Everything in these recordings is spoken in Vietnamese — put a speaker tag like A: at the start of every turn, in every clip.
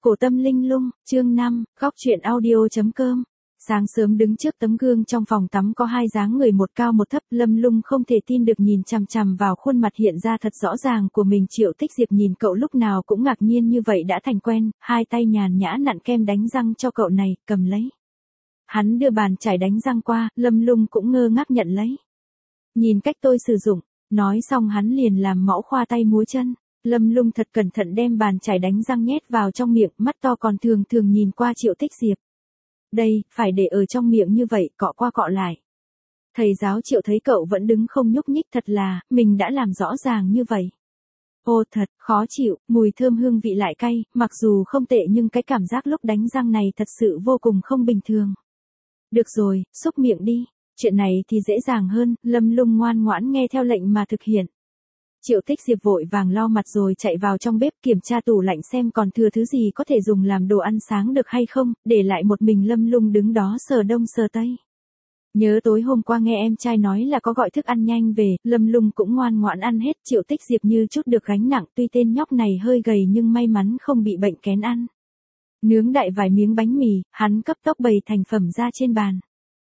A: Cổ Tâm Linh Lung, chương 5, góc truyện audio.com. Sáng sớm đứng trước tấm gương trong phòng tắm có hai dáng người một cao một thấp, Lâm Lung không thể tin được nhìn chằm chằm vào khuôn mặt hiện ra thật rõ ràng của mình. Triệu Tích Diệp nhìn cậu lúc nào cũng ngạc nhiên như vậy đã thành quen, hai tay nhàn nhã nặn kem đánh răng cho cậu này, cầm lấy. Hắn đưa bàn chải đánh răng qua, Lâm Lung cũng ngơ ngác nhận lấy. Nhìn cách tôi sử dụng, nói xong hắn liền làm mẫu khoa tay múa chân. Lâm Lung thật cẩn thận đem bàn chải đánh răng nhét vào trong miệng, mắt to còn thường thường nhìn qua Triệu Tích Diệp. Đây, phải để ở trong miệng như vậy, cọ qua cọ lại. Thầy giáo Triệu thấy cậu vẫn đứng không nhúc nhích, thật là, mình đã làm rõ ràng như vậy. Ô thật, khó chịu, mùi thơm hương vị lại cay, mặc dù không tệ nhưng cái cảm giác lúc đánh răng này thật sự vô cùng không bình thường. Được rồi, xúc miệng đi, chuyện này thì dễ dàng hơn, Lâm Lung ngoan ngoãn nghe theo lệnh mà thực hiện. Triệu Tích Diệp vội vàng lau mặt rồi chạy vào trong bếp kiểm tra tủ lạnh xem còn thừa thứ gì có thể dùng làm đồ ăn sáng được hay không, để lại một mình Lâm Lung đứng đó sờ đông sờ tây. Nhớ tối hôm qua nghe em trai nói là có gọi thức ăn nhanh về, Lâm Lung cũng ngoan ngoãn ăn hết. Triệu Tích Diệp như chút được gánh nặng, tuy tên nhóc này hơi gầy nhưng may mắn không bị bệnh kén ăn. Nướng đại vài miếng bánh mì, hắn cấp tốc bày thành phẩm ra trên bàn.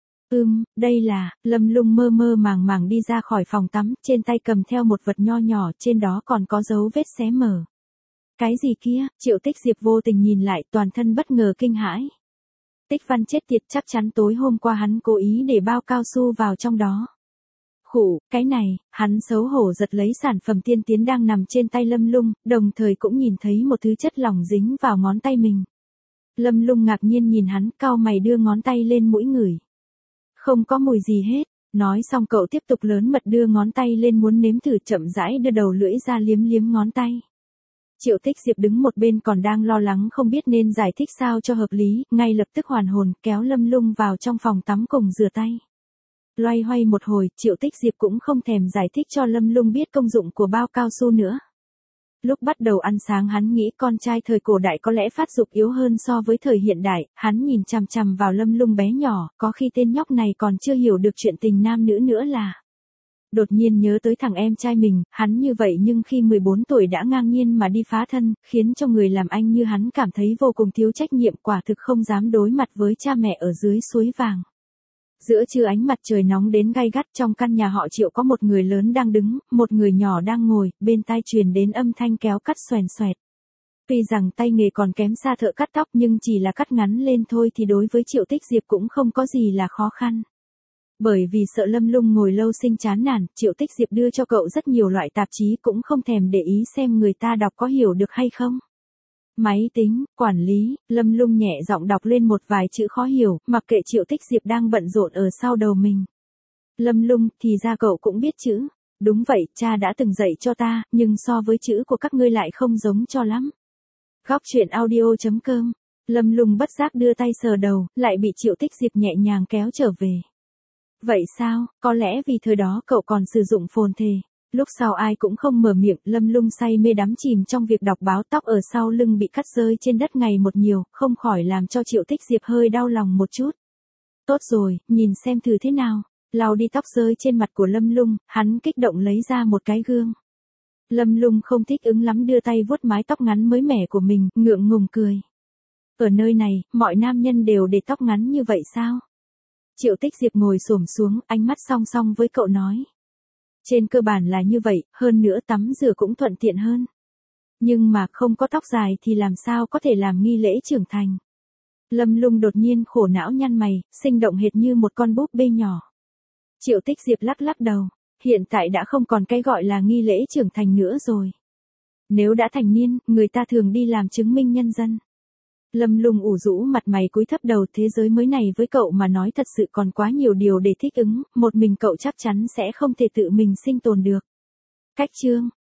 A: Đây là, Lâm Lung mơ mơ màng màng đi ra khỏi phòng tắm, trên tay cầm theo một vật nho nhỏ, trên đó còn có dấu vết xé mở. Cái gì kia, Triệu Tích Diệp vô tình nhìn lại, toàn thân bất ngờ kinh hãi. Tích Văn chết tiệt, chắc chắn tối hôm qua hắn cố ý để bao cao su vào trong đó. Khụ, cái này, hắn xấu hổ giật lấy sản phẩm tiên tiến đang nằm trên tay Lâm Lung, đồng thời cũng nhìn thấy một thứ chất lỏng dính vào ngón tay mình. Lâm Lung ngạc nhiên nhìn hắn, cau mày đưa ngón tay lên mũi ngửi. Không có mùi gì hết, nói xong cậu tiếp tục lớn mật đưa ngón tay lên muốn nếm thử, chậm rãi đưa đầu lưỡi ra liếm liếm ngón tay. Triệu Tích Diệp đứng một bên còn đang lo lắng không biết nên giải thích sao cho hợp lý, ngay lập tức hoàn hồn kéo Lâm Lung vào trong phòng tắm cùng rửa tay. Loay hoay một hồi, Triệu Tích Diệp cũng không thèm giải thích cho Lâm Lung biết công dụng của bao cao su nữa. Lúc bắt đầu ăn sáng hắn nghĩ con trai thời cổ đại có lẽ phát dục yếu hơn so với thời hiện đại, hắn nhìn chằm chằm vào Lâm Lung bé nhỏ, có khi tên nhóc này còn chưa hiểu được chuyện tình nam nữ nữa là. Đột nhiên nhớ tới thằng em trai mình, hắn như vậy nhưng khi 14 tuổi đã ngang nhiên mà đi phá thân, khiến cho người làm anh như hắn cảm thấy vô cùng thiếu trách nhiệm, quả thực không dám đối mặt với cha mẹ ở dưới suối vàng. Giữa trưa ánh mặt trời nóng đến gay gắt, trong căn nhà họ Triệu có một người lớn đang đứng, một người nhỏ đang ngồi, bên tai truyền đến âm thanh kéo cắt xoèn xoẹt. Tuy rằng tay nghề còn kém xa thợ cắt tóc nhưng chỉ là cắt ngắn lên thôi thì đối với Triệu Tích Diệp cũng không có gì là khó khăn. Bởi vì sợ Lâm Lung ngồi lâu sinh chán nản, Triệu Tích Diệp đưa cho cậu rất nhiều loại tạp chí, cũng không thèm để ý xem người ta đọc có hiểu được hay không. Máy tính, quản lý, Lâm Lung nhẹ giọng đọc lên một vài chữ khó hiểu, mặc kệ Triệu Tích Diệp đang bận rộn ở sau đầu mình. Lâm Lung, thì ra cậu cũng biết chữ. Đúng vậy, cha đã từng dạy cho ta, nhưng so với chữ của các ngươi lại không giống cho lắm. Góc truyện audio.com. Lâm Lung bất giác đưa tay sờ đầu, lại bị Triệu Tích Diệp nhẹ nhàng kéo trở về. Vậy sao, có lẽ vì thời đó cậu còn sử dụng phồn thể. Lúc sau ai cũng không mở miệng, Lâm Lung say mê đắm chìm trong việc đọc báo, tóc ở sau lưng bị cắt rơi trên đất ngày một nhiều, không khỏi làm cho Triệu Tích Diệp hơi đau lòng một chút. Tốt rồi, nhìn xem thử thế nào. Lau đi tóc rơi trên mặt của Lâm Lung, hắn kích động lấy ra một cái gương. Lâm Lung không thích ứng lắm, đưa tay vuốt mái tóc ngắn mới mẻ của mình, ngượng ngùng cười. Ở nơi này, mọi nam nhân đều để tóc ngắn như vậy sao? Triệu Tích Diệp ngồi xổm xuống, ánh mắt song song với cậu nói. Trên cơ bản là như vậy, hơn nữa tắm rửa cũng thuận tiện hơn. Nhưng mà không có tóc dài thì làm sao có thể làm nghi lễ trưởng thành. Lâm Lung đột nhiên khổ não nhăn mày, sinh động hệt như một con búp bê nhỏ. Triệu Tích Diệp lắc lắc đầu, hiện tại đã không còn cái gọi là nghi lễ trưởng thành nữa rồi. Nếu đã thành niên, người ta thường đi làm chứng minh nhân dân. Lâm Lung ủ rũ mặt mày cúi thấp đầu, thế giới mới này với cậu mà nói thật sự còn quá nhiều điều để thích ứng, một mình cậu chắc chắn sẽ không thể tự mình sinh tồn được. Cách chương